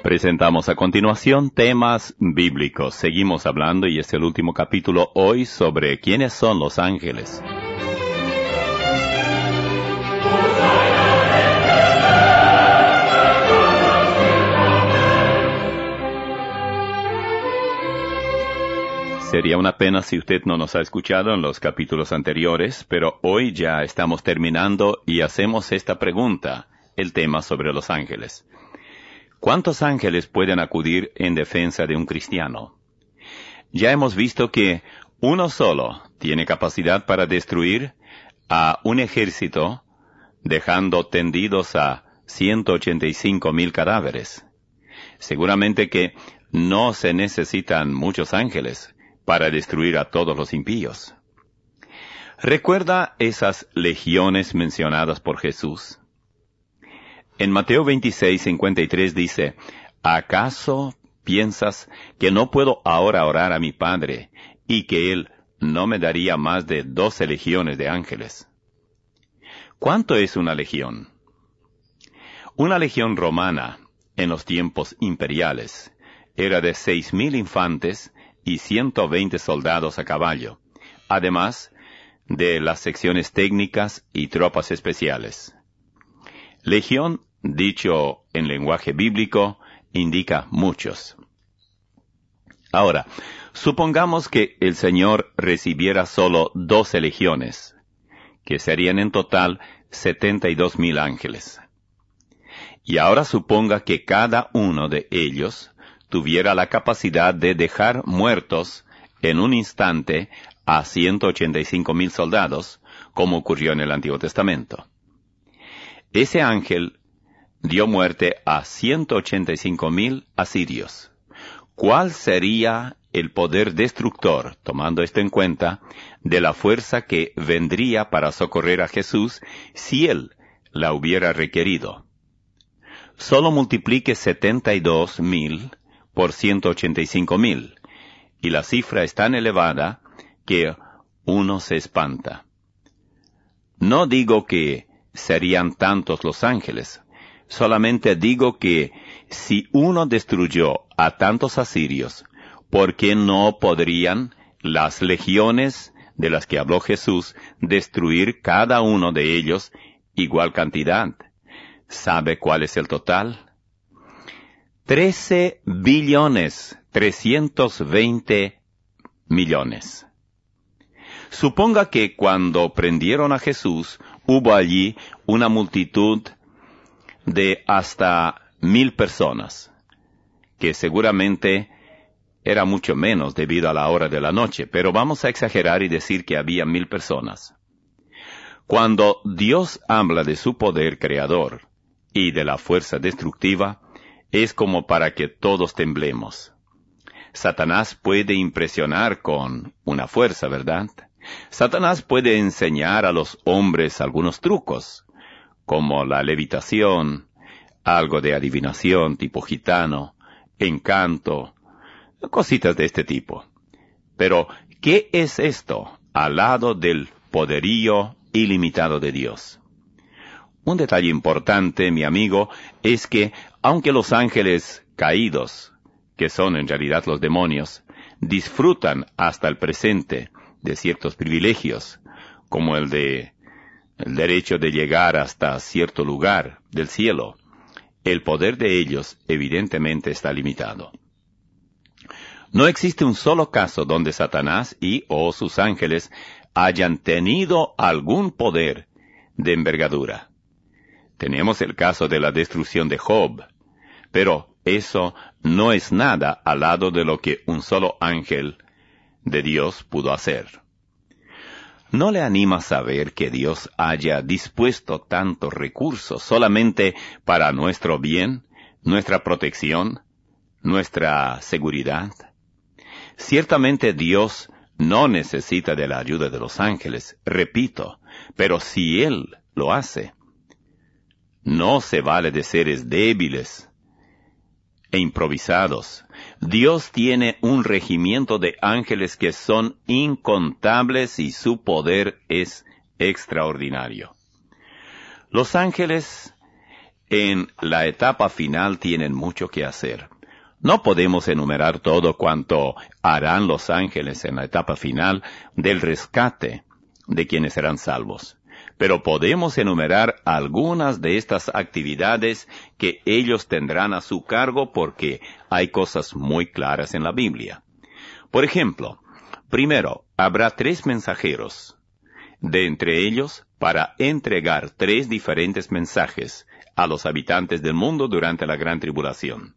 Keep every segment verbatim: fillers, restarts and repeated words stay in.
Presentamos a continuación temas bíblicos. Seguimos hablando y es el último capítulo hoy sobre quiénes son los ángeles. Sería una pena si usted no nos ha escuchado en los capítulos anteriores, pero hoy ya estamos terminando y hacemos esta pregunta, el tema sobre los ángeles. ¿Cuántos ángeles pueden acudir en defensa de un cristiano? Ya hemos visto que uno solo tiene capacidad para destruir a un ejército, dejando tendidos a ciento ochenta y cinco mil cadáveres. Seguramente que no se necesitan muchos ángeles para destruir a todos los impíos. ¿Recuerda esas legiones mencionadas por Jesús? En Mateo veintiséis, cincuenta y tres dice, ¿acaso piensas que no puedo ahora orar a mi Padre y que Él no me daría más de doce legiones de ángeles? ¿Cuánto es una legión? Una legión romana, en los tiempos imperiales, era de seis mil infantes y ciento veinte soldados a caballo, además de las secciones técnicas y tropas especiales. Legión, dicho en lenguaje bíblico, indica muchos. Ahora, supongamos que el Señor recibiera solo doce legiones, que serían en total setenta y dos mil ángeles. Y ahora suponga que cada uno de ellos tuviera la capacidad de dejar muertos en un instante a ciento ochenta y cinco mil soldados, como ocurrió en el Antiguo Testamento. Ese ángel dio muerte a ciento ochenta y cinco mil asirios. ¿Cuál sería el poder destructor, tomando esto en cuenta, de la fuerza que vendría para socorrer a Jesús si él la hubiera requerido? Solo multiplique setenta y dos mil por ciento ochenta y cinco mil, y la cifra es tan elevada que uno se espanta. No digo que serían tantos los ángeles, solamente digo que si uno destruyó a tantos asirios, ¿por qué no podrían las legiones de las que habló Jesús destruir cada uno de ellos igual cantidad? ¿Sabe cuál es el total? Trece billones, trescientos veinte millones. Suponga que cuando prendieron a Jesús, hubo allí una multitud de hasta mil personas, que seguramente era mucho menos debido a la hora de la noche, pero vamos a exagerar y decir que había mil personas. Cuando Dios habla de su poder creador y de la fuerza destructiva, es como para que todos temblemos. Satanás puede impresionar con una fuerza, ¿verdad? Satanás puede enseñar a los hombres algunos trucos, como la levitación, algo de adivinación tipo gitano, encanto, cositas de este tipo. Pero, ¿qué es esto al lado del poderío ilimitado de Dios? Un detalle importante, mi amigo, es que, aunque los ángeles caídos, que son en realidad los demonios, disfrutan hasta el presente de ciertos privilegios, como el de el derecho de llegar hasta cierto lugar del cielo, el poder de ellos evidentemente está limitado. No existe un solo caso donde Satanás y o sus ángeles hayan tenido algún poder de envergadura. Tenemos el caso de la destrucción de Job, pero eso no es nada al lado de lo que un solo ángel de Dios pudo hacer. ¿No le anima saber que Dios haya dispuesto tantos recursos solamente para nuestro bien, nuestra protección, nuestra seguridad? Ciertamente Dios no necesita de la ayuda de los ángeles, repito, pero si Él lo hace, no se vale de seres débiles e improvisados. Dios tiene un regimiento de ángeles que son incontables y su poder es extraordinario. Los ángeles en la etapa final tienen mucho que hacer. No podemos enumerar todo cuanto harán los ángeles en la etapa final del rescate de quienes serán salvos. Pero podemos enumerar algunas de estas actividades que ellos tendrán a su cargo porque hay cosas muy claras en la Biblia. Por ejemplo, primero, habrá tres mensajeros, de entre ellos para entregar tres diferentes mensajes a los habitantes del mundo durante la gran tribulación.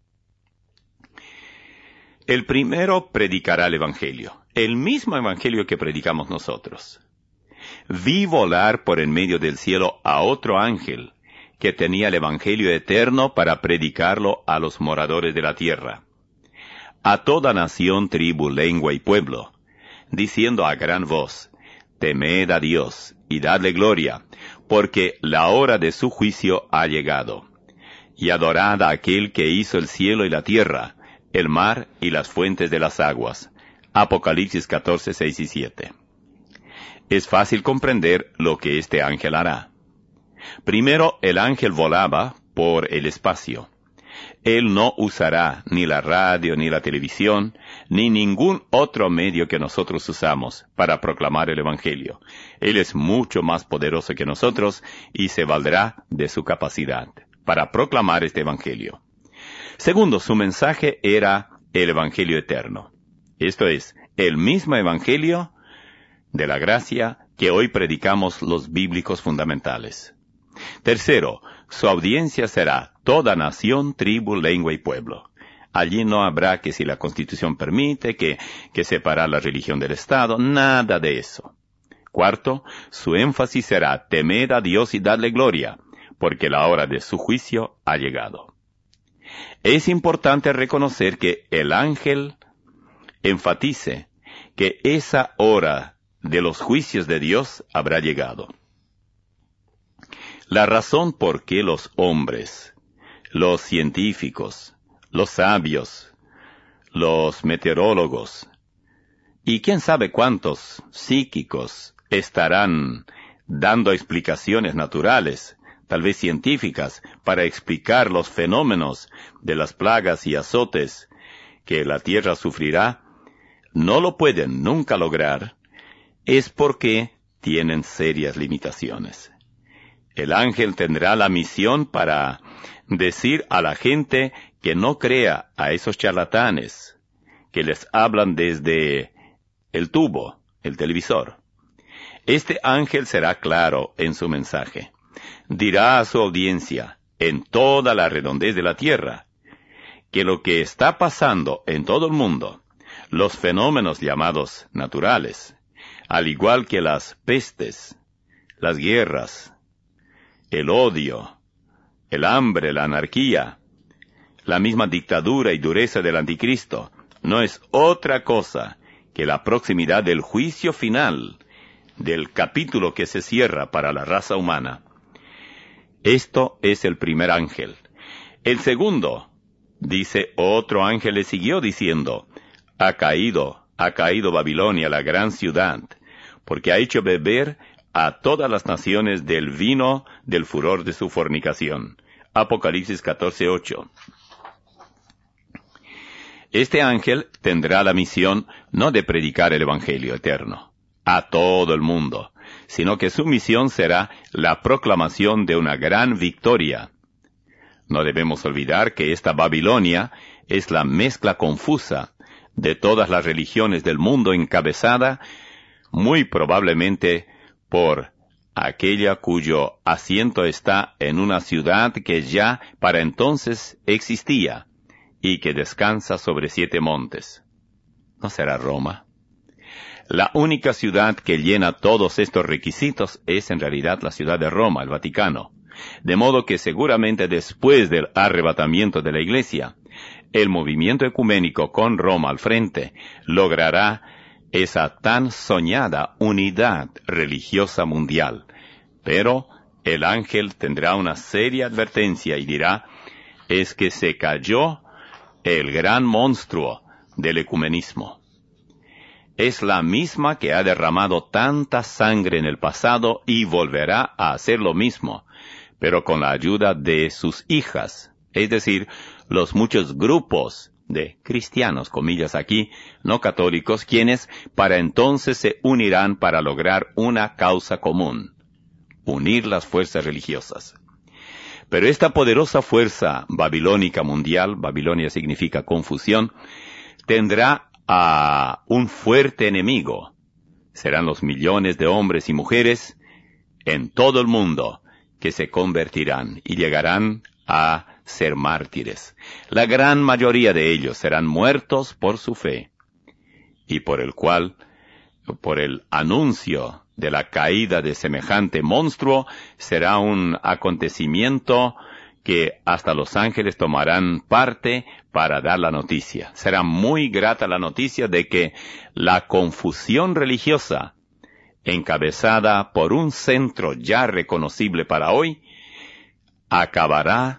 El primero predicará el Evangelio, el mismo Evangelio que predicamos nosotros. Vi volar por en medio del cielo a otro ángel que tenía el Evangelio eterno para predicarlo a los moradores de la tierra, a toda nación, tribu, lengua y pueblo, diciendo a gran voz, temed a Dios y dadle gloria, porque la hora de su juicio ha llegado. Y adorad a aquel que hizo el cielo y la tierra, el mar y las fuentes de las aguas. Apocalipsis catorce, seis y siete. Es fácil comprender lo que este ángel hará. Primero, el ángel volaba por el espacio. Él no usará ni la radio, ni la televisión, ni ningún otro medio que nosotros usamos para proclamar el Evangelio. Él es mucho más poderoso que nosotros y se valdrá de su capacidad para proclamar este Evangelio. Segundo, su mensaje era el Evangelio eterno. Esto es, el mismo Evangelio de la gracia que hoy predicamos los bíblicos fundamentales. Tercero, su audiencia será toda nación, tribu, lengua y pueblo. Allí no habrá que si la Constitución permite, que, que separar la religión del Estado, nada de eso. Cuarto, su énfasis será temed a Dios y dadle gloria, porque la hora de su juicio ha llegado. Es importante reconocer que el ángel enfatice que esa hora de los juicios de Dios habrá llegado. La razón por qué los hombres, los científicos, los sabios, los meteorólogos, y quién sabe cuántos psíquicos estarán dando explicaciones naturales, tal vez científicas, para explicar los fenómenos de las plagas y azotes que la tierra sufrirá, no lo pueden nunca lograr, es porque tienen serias limitaciones. El ángel tendrá la misión para decir a la gente que no crea a esos charlatanes que les hablan desde el tubo, el televisor. Este ángel será claro en su mensaje. Dirá a su audiencia, en toda la redondez de la tierra, que lo que está pasando en todo el mundo, los fenómenos llamados naturales, al igual que las pestes, las guerras, el odio, el hambre, la anarquía, la misma dictadura y dureza del anticristo, no es otra cosa que la proximidad del juicio final, del capítulo que se cierra para la raza humana. Esto es el primer ángel. El segundo, dice, otro ángel le siguió diciendo, ha caído, ha caído Babilonia, la gran ciudad, porque ha hecho beber a todas las naciones del vino del furor de su fornicación. Apocalipsis catorce, ocho. Este ángel tendrá la misión no de predicar el Evangelio eterno a todo el mundo, sino que su misión será la proclamación de una gran victoria. No debemos olvidar que esta Babilonia es la mezcla confusa de todas las religiones del mundo, encabezada muy probablemente por aquella cuyo asiento está en una ciudad que ya para entonces existía y que descansa sobre siete montes. ¿No será Roma? La única ciudad que llena todos estos requisitos es en realidad la ciudad de Roma, el Vaticano. De modo que seguramente después del arrebatamiento de la Iglesia, el movimiento ecuménico con Roma al frente logrará esa tan soñada unidad religiosa mundial. Pero el ángel tendrá una seria advertencia y dirá, es que se cayó el gran monstruo del ecumenismo. Es la misma que ha derramado tanta sangre en el pasado y volverá a hacer lo mismo, pero con la ayuda de sus hijas, es decir, los muchos grupos de cristianos, comillas aquí, no católicos, quienes para entonces se unirán para lograr una causa común, unir las fuerzas religiosas. Pero esta poderosa fuerza babilónica mundial, Babilonia significa confusión, tendrá a un fuerte enemigo. Serán los millones de hombres y mujeres en todo el mundo que se convertirán y llegarán a ser mártires. La gran mayoría de ellos serán muertos por su fe y por el cual, por el anuncio de la caída de semejante monstruo, será un acontecimiento que hasta los ángeles tomarán parte para dar la noticia. Será muy grata la noticia de que la confusión religiosa, encabezada por un centro ya reconocible para hoy, acabará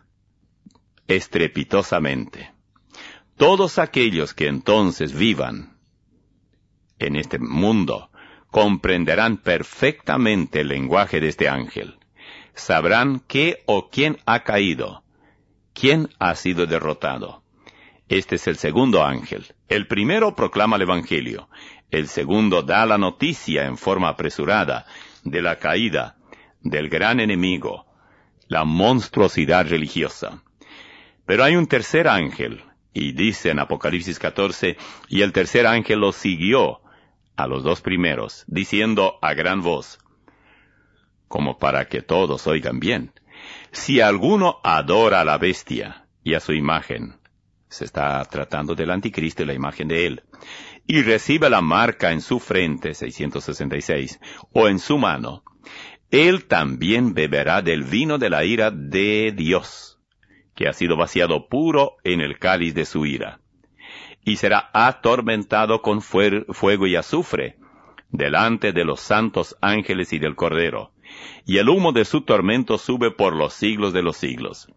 estrepitosamente. Todos aquellos que entonces vivan en este mundo comprenderán perfectamente el lenguaje de este ángel. Sabrán qué o quién ha caído, quién ha sido derrotado. Este es el segundo ángel. El primero proclama el Evangelio. El segundo da la noticia en forma apresurada de la caída del gran enemigo, la monstruosidad religiosa. Pero hay un tercer ángel, y dice en Apocalipsis catorce, y el tercer ángel los siguió a los dos primeros, diciendo a gran voz, como para que todos oigan bien, si alguno adora a la bestia y a su imagen, se está tratando del anticristo y la imagen de él, y recibe la marca en su frente, seiscientos sesenta y seis, o en su mano, él también beberá del vino de la ira de Dios, que ha sido vaciado puro en el cáliz de su ira, y será atormentado con fuego y azufre, delante de los santos ángeles y del Cordero, y el humo de su tormento sube por los siglos de los siglos.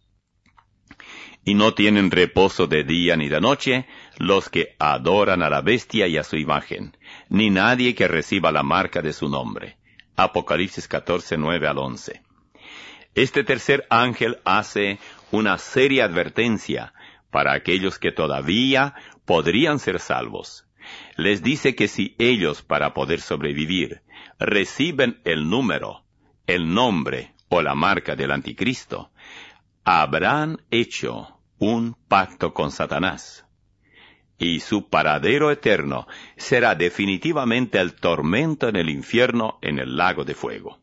Y no tienen reposo de día ni de noche los que adoran a la bestia y a su imagen, ni nadie que reciba la marca de su nombre. Apocalipsis catorce, nueve al once. Este tercer ángel hace una seria advertencia para aquellos que todavía podrían ser salvos. Les dice que si ellos, para poder sobrevivir, reciben el número, el nombre o la marca del anticristo, habrán hecho un pacto con Satanás, y su paradero eterno será definitivamente el tormento en el infierno, en el lago de fuego.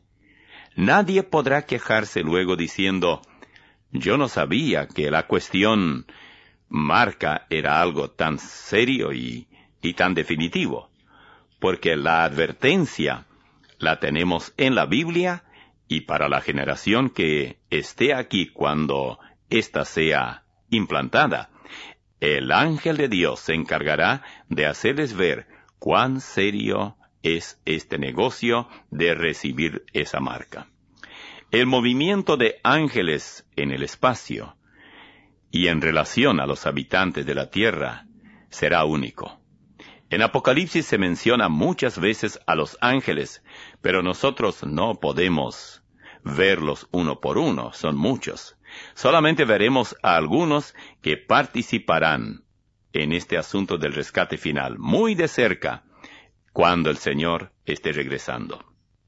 Nadie podrá quejarse luego diciendo, yo no sabía que la cuestión marca era algo tan serio y, y tan definitivo, porque la advertencia la tenemos en la Biblia y para la generación que esté aquí cuando ésta sea implantada, el ángel de Dios se encargará de hacerles ver cuán serio es este negocio de recibir esa marca. El movimiento de ángeles en el espacio y en relación a los habitantes de la tierra será único. En Apocalipsis se menciona muchas veces a los ángeles, pero nosotros no podemos verlos uno por uno, son muchos. Solamente veremos a algunos que participarán en este asunto del rescate final, muy de cerca, cuando el Señor esté regresando.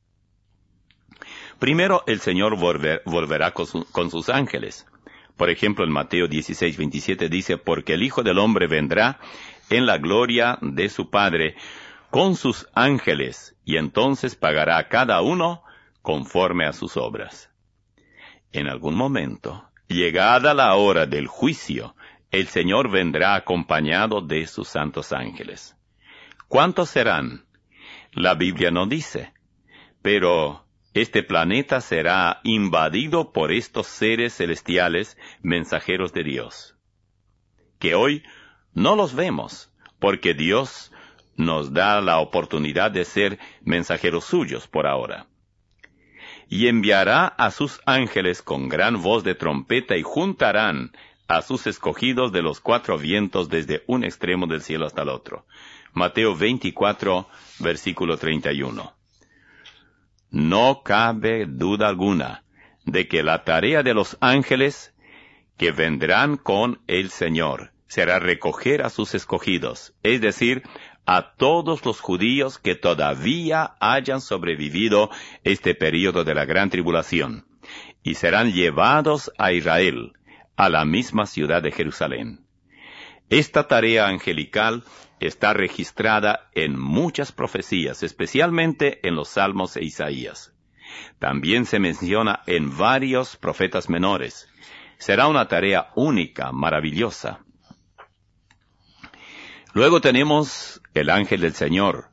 Primero, el Señor volver, volverá con, su, con sus ángeles. Por ejemplo, en Mateo dieciséis, veintisiete dice, porque el Hijo del Hombre vendrá en la gloria de su Padre con sus ángeles, y entonces pagará a cada uno conforme a sus obras. En algún momento, llegada la hora del juicio, el Señor vendrá acompañado de sus santos ángeles. ¿Cuántos serán? La Biblia no dice, pero este planeta será invadido por estos seres celestiales mensajeros de Dios, que hoy no los vemos, porque Dios nos da la oportunidad de ser mensajeros suyos por ahora. Y enviará a sus ángeles con gran voz de trompeta y juntarán a sus escogidos de los cuatro vientos desde un extremo del cielo hasta el otro. Mateo veinticuatro, versículo treinta y uno. No cabe duda alguna de que la tarea de los ángeles que vendrán con el Señor será recoger a sus escogidos, es decir, a todos los judíos que todavía hayan sobrevivido este período de la gran tribulación, y serán llevados a Israel, a la misma ciudad de Jerusalén. Esta tarea angelical está registrada en muchas profecías, especialmente en los Salmos e Isaías. También se menciona en varios profetas menores. Será una tarea única, maravillosa. Luego tenemos el ángel del Señor.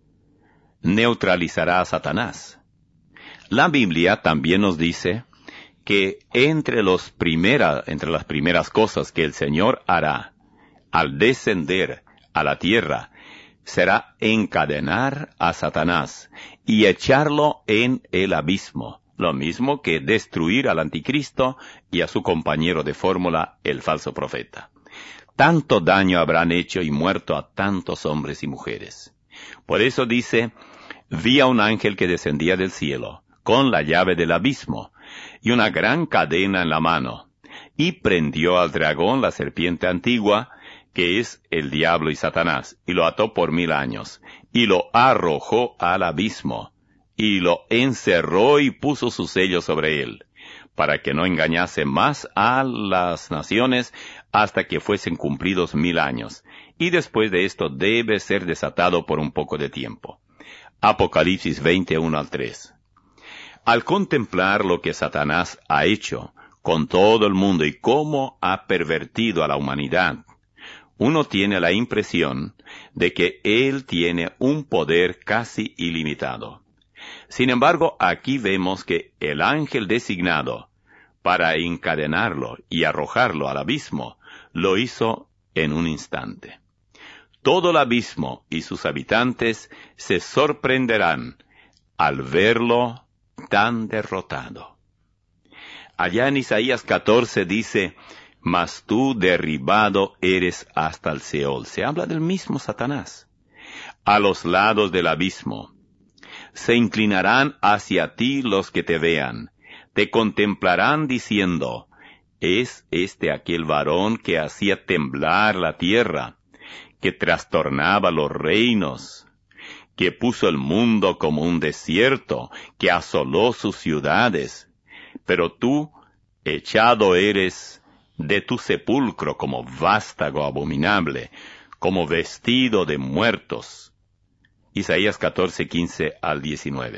Neutralizará a Satanás. La Biblia también nos dice que entre, los primera, entre las primeras cosas que el Señor hará al descender a la tierra será encadenar a Satanás y echarlo en el abismo, lo mismo que destruir al anticristo y a su compañero de fórmula, el falso profeta. Tanto daño habrán hecho y muerto a tantos hombres y mujeres. Por eso dice, vi a un ángel que descendía del cielo, con la llave del abismo, y una gran cadena en la mano, y prendió al dragón, la serpiente antigua, que es el diablo y Satanás, y lo ató por mil años, y lo arrojó al abismo, y lo encerró y puso su sello sobre él, para que no engañase más a las naciones hasta que fuesen cumplidos mil años, y después de esto debe ser desatado por un poco de tiempo. Apocalipsis veinte, uno al tres. Al contemplar lo que Satanás ha hecho con todo el mundo y cómo ha pervertido a la humanidad, uno tiene la impresión de que él tiene un poder casi ilimitado. Sin embargo, aquí vemos que el ángel designado para encadenarlo y arrojarlo al abismo, lo hizo en un instante. Todo el abismo y sus habitantes se sorprenderán al verlo tan derrotado. Allá en Isaías catorce dice, mas tú derribado eres hasta el Seol. Se habla del mismo Satanás. A los lados del abismo. Se inclinarán hacia ti los que te vean. Te contemplarán diciendo, ¿es este aquel varón que hacía temblar la tierra, que trastornaba los reinos, que puso el mundo como un desierto, que asoló sus ciudades? Pero tú, echado eres de tu sepulcro como vástago abominable, como vestido de muertos. Isaías catorce, quince al diecinueve.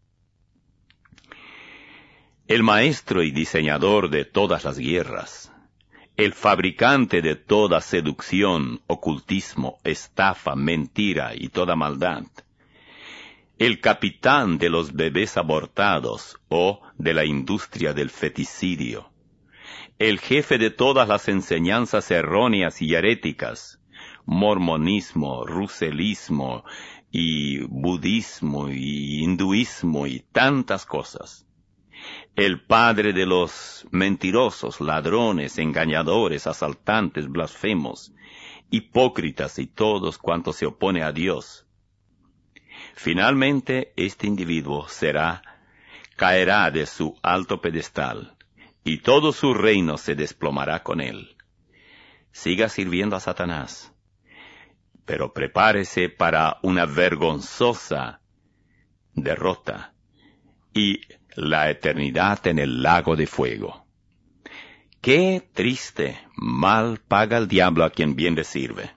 El maestro y diseñador de todas las guerras, el fabricante de toda seducción, ocultismo, estafa, mentira y toda maldad, el capitán de los bebés abortados o de la industria del feticidio, el jefe de todas las enseñanzas erróneas y heréticas, mormonismo, ruselismo y budismo y hinduismo y tantas cosas. El padre de los mentirosos, ladrones, engañadores, asaltantes, blasfemos, hipócritas y todos cuantos se opone a Dios. Finalmente, este individuo será, caerá de su alto pedestal, y todo su reino se desplomará con él. Siga sirviendo a Satanás, pero prepárese para una vergonzosa derrota y la eternidad en el lago de fuego. Qué triste, mal paga el diablo a quien bien le sirve.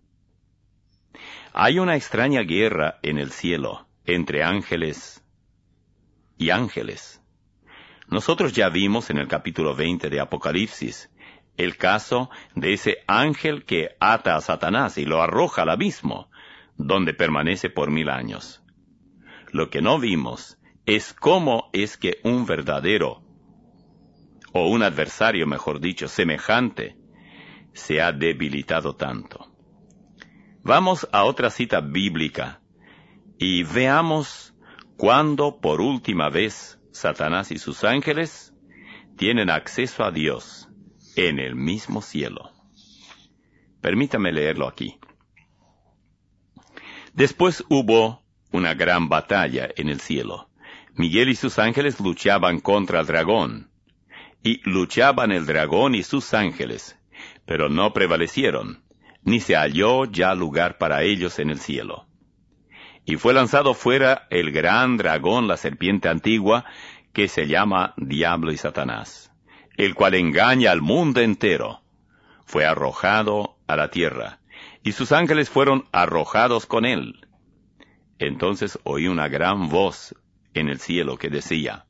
Hay una extraña guerra en el cielo entre ángeles y ángeles. Nosotros ya vimos en el capítulo veinte de Apocalipsis el caso de ese ángel que ata a Satanás y lo arroja al abismo, donde permanece por mil años. Lo que no vimos es cómo es que un verdadero, o un adversario, mejor dicho, semejante, se ha debilitado tanto. Vamos a otra cita bíblica y veamos cuándo por última vez Satanás y sus ángeles tienen acceso a Dios en el mismo cielo. Permítame leerlo aquí. Después hubo una gran batalla en el cielo. Miguel y sus ángeles luchaban contra el dragón, y luchaban el dragón y sus ángeles, pero no prevalecieron, ni se halló ya lugar para ellos en el cielo. Y fue lanzado fuera el gran dragón, la serpiente antigua, que se llama Diablo y Satanás, el cual engaña al mundo entero. Fue arrojado a la tierra, y sus ángeles fueron arrojados con él. Entonces oí una gran voz en el cielo que decía: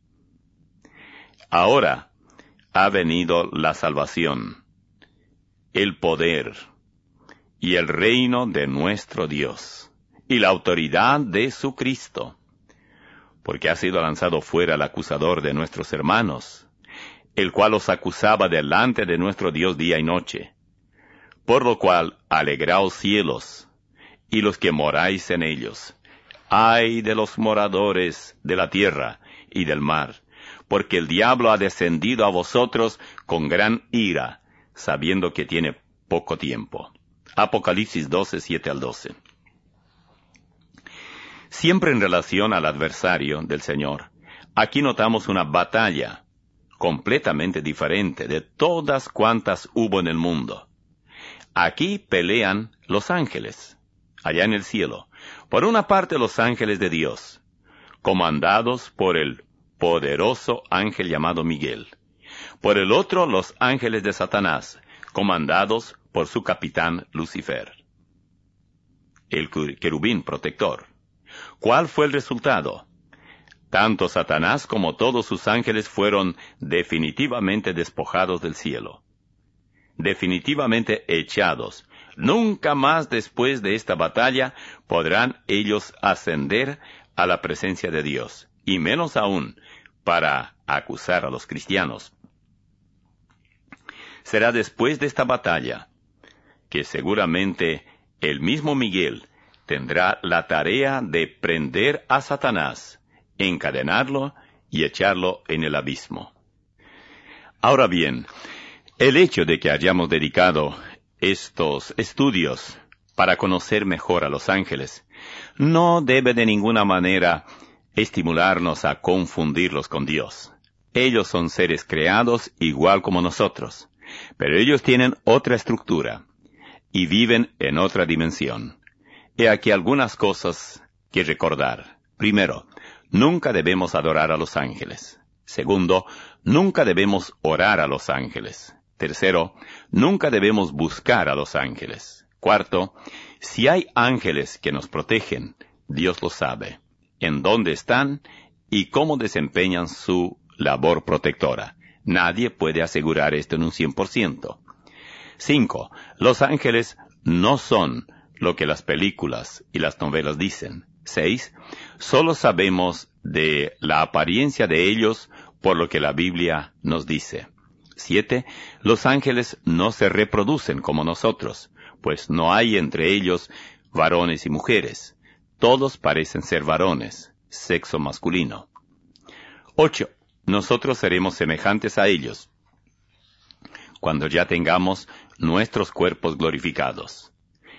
Ahora ha venido la salvación, el poder y el reino de nuestro Dios, y la autoridad de su Cristo, porque ha sido lanzado fuera el acusador de nuestros hermanos, el cual os acusaba delante de nuestro Dios día y noche. Por lo cual, alegraos cielos, y los que moráis en ellos. Ay de los moradores de la tierra y del mar, porque el diablo ha descendido a vosotros con gran ira, sabiendo que tiene poco tiempo. Apocalipsis doce, siete al doce. Siempre en relación al adversario del Señor, aquí notamos una batalla completamente diferente de todas cuantas hubo en el mundo. Aquí pelean los ángeles, allá en el cielo. Por una parte los ángeles de Dios, comandados por el poderoso ángel llamado Miguel. Por el otro los ángeles de Satanás, comandados por su capitán Lucifer, el querubín protector. ¿Cuál fue el resultado? Tanto Satanás como todos sus ángeles fueron definitivamente despojados del cielo, definitivamente echados. Nunca más después de esta batalla podrán ellos ascender a la presencia de Dios, y menos aún para acusar a los cristianos. Será después de esta batalla que seguramente el mismo Miguel tendrá la tarea de prender a Satanás, encadenarlo y echarlo en el abismo. Ahora bien, el hecho de que hayamos dedicado estos estudios para conocer mejor a los ángeles no debe de ninguna manera estimularnos a confundirlos con Dios. Ellos son seres creados igual como nosotros, pero ellos tienen otra estructura y viven en otra dimensión. He aquí algunas cosas que recordar. Primero, nunca debemos adorar a los ángeles. Segundo, nunca debemos orar a los ángeles. Tercero, nunca debemos buscar a los ángeles. Cuarto, si hay ángeles que nos protegen, Dios lo sabe, en dónde están y cómo desempeñan su labor protectora. Nadie puede asegurar esto en un cien por ciento. Cinco, los ángeles no son lo que las películas y las novelas dicen. Seis, solo sabemos de la apariencia de ellos por lo que la Biblia nos dice. Siete, los ángeles no se reproducen como nosotros, pues no hay entre ellos varones y mujeres. Todos parecen ser varones, sexo masculino. Ocho, nosotros seremos semejantes a ellos cuando ya tengamos nuestros cuerpos glorificados.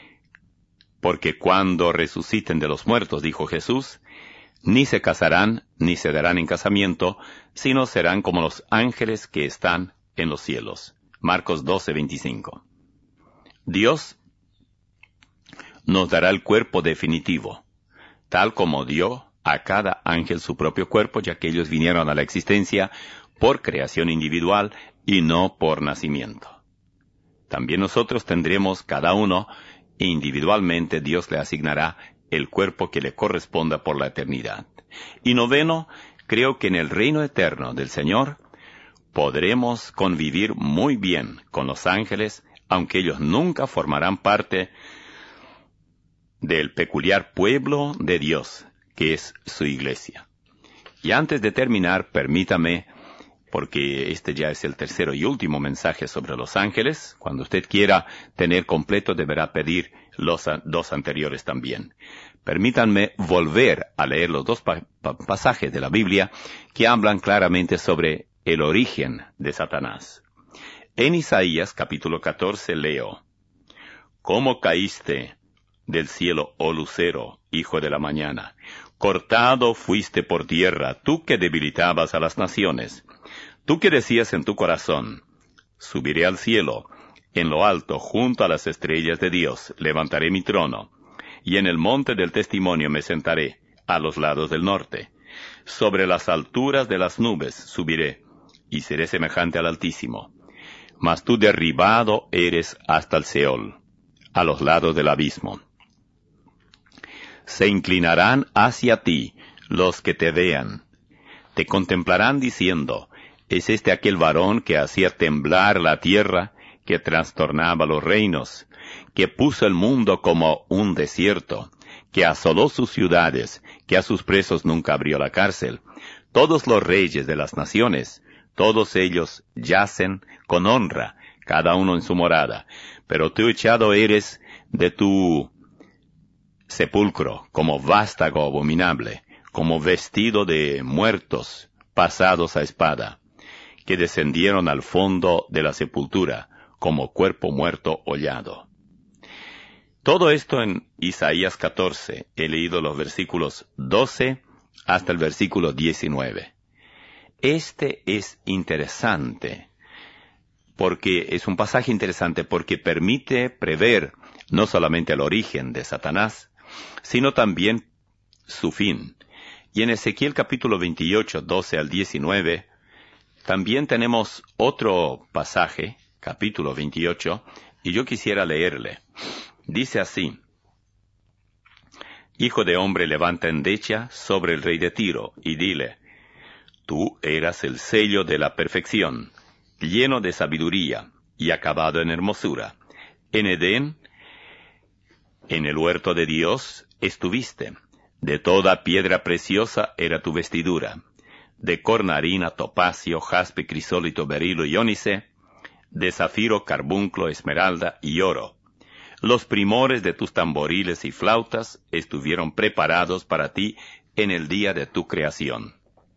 Porque cuando resuciten de los muertos, dijo Jesús, ni se casarán ni se darán en casamiento, sino serán como los ángeles que están en los cielos. Marcos doce, veinticinco. Dios nos dará el cuerpo definitivo, tal como dio a cada ángel su propio cuerpo, ya que ellos vinieron a la existencia por creación individual y no por nacimiento. También nosotros tendremos cada uno, individualmente Dios le asignará el cuerpo que le corresponda por la eternidad. Y noveno, creo que en el reino eterno del Señor podremos convivir muy bien con los ángeles, aunque ellos nunca formarán parte del peculiar pueblo de Dios, que es su iglesia. Y antes de terminar, permítame, porque este ya es el tercero y último mensaje sobre los ángeles, cuando usted quiera tener completo deberá pedir los dos anteriores también. Permítanme volver a leer los dos pa- pa- pasajes de la Biblia que hablan claramente sobre el origen de Satanás. En Isaías capítulo catorce leo: ¿Cómo caíste del cielo, oh lucero, hijo de la mañana. Cortado fuiste por tierra, tú que debilitabas a las naciones. Tú que decías en tu corazón, subiré al cielo, en lo alto, junto a las estrellas de Dios, levantaré mi trono, y en el monte del testimonio me sentaré, a los lados del norte. Sobre las alturas de las nubes subiré, y seré semejante al Altísimo. Mas tú derribado eres hasta el Seol, a los lados del abismo. Se inclinarán hacia ti los que te vean. Te contemplarán diciendo, ¿es este aquel varón que hacía temblar la tierra, que trastornaba los reinos, que puso el mundo como un desierto, que asoló sus ciudades, que a sus presos nunca abrió la cárcel? Todos los reyes de las naciones, todos ellos yacen con honra, cada uno en su morada. Pero tú echado eres de tu sepulcro, como vástago abominable, como vestido de muertos pasados a espada, que descendieron al fondo de la sepultura, como cuerpo muerto hollado. Todo esto en Isaías catorce, he leído los versículos doce hasta el versículo diecinueve. Este es interesante, porque es un pasaje interesante porque permite prever no solamente el origen de Satanás, sino también su fin. Y en Ezequiel capítulo veintiocho, doce al diecinueve, también tenemos otro pasaje, capítulo veintiocho, y yo quisiera leerle. Dice así: Hijo de hombre, levanta endecha sobre el rey de Tiro, y dile, tú eras el sello de la perfección, lleno de sabiduría, y acabado en hermosura. En Edén, en el huerto de Dios, estuviste. De toda piedra preciosa era tu vestidura. De cornarina, topacio, jaspe, crisólito, berilo y ónice. De zafiro, carbunclo, esmeralda y oro. Los primores de tus tamboriles y flautas estuvieron preparados para ti en el día de tu creación.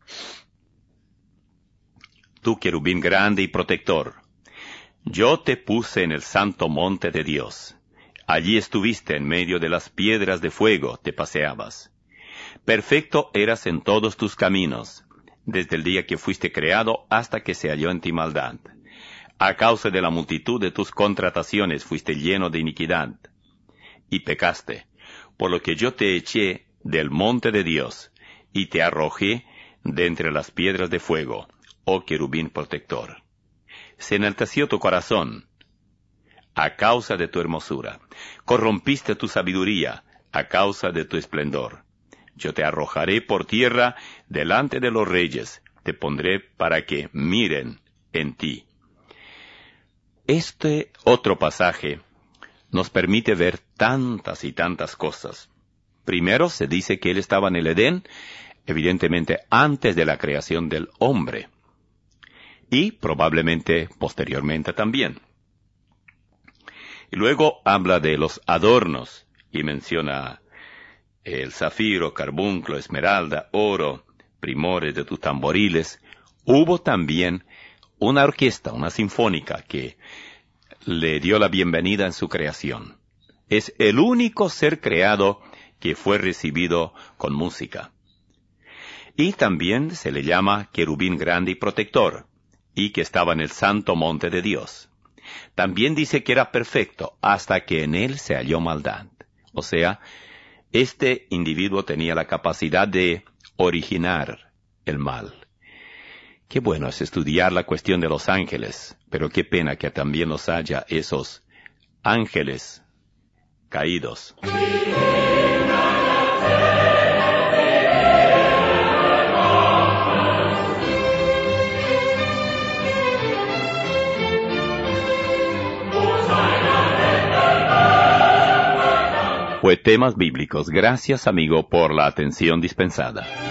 Tú, querubín grande y protector, yo te puse en el santo monte de Dios. Allí estuviste en medio de las piedras de fuego, te paseabas. Perfecto eras en todos tus caminos, desde el día que fuiste creado hasta que se halló en ti maldad. A causa de la multitud de tus contrataciones fuiste lleno de iniquidad, y pecaste, por lo que yo te eché del monte de Dios, y te arrojé de entre las piedras de fuego, oh querubín protector. Se enalteció tu corazón a causa de tu hermosura. Corrompiste tu sabiduría a causa de tu esplendor. Yo te arrojaré por tierra delante de los reyes, te pondré para que miren en ti. Este otro pasaje nos permite ver tantas y tantas cosas. Primero se dice que él estaba en el Edén, evidentemente antes de la creación del hombre, y probablemente posteriormente también. Y luego habla de los adornos, y menciona el zafiro, carbunclo, esmeralda, oro, primores de tus tamboriles. Hubo también una orquesta, una sinfónica, que le dio la bienvenida en su creación. Es el único ser creado que fue recibido con música. Y también se le llama querubín grande y protector, y que estaba en el santo monte de Dios. También dice que era perfecto, hasta que en él se halló maldad. O sea, este individuo tenía la capacidad de originar el mal. Qué bueno es estudiar la cuestión de los ángeles, pero qué pena que también los haya esos ángeles caídos. Fue Temas Bíblicos. Gracias, amigo, por la atención dispensada.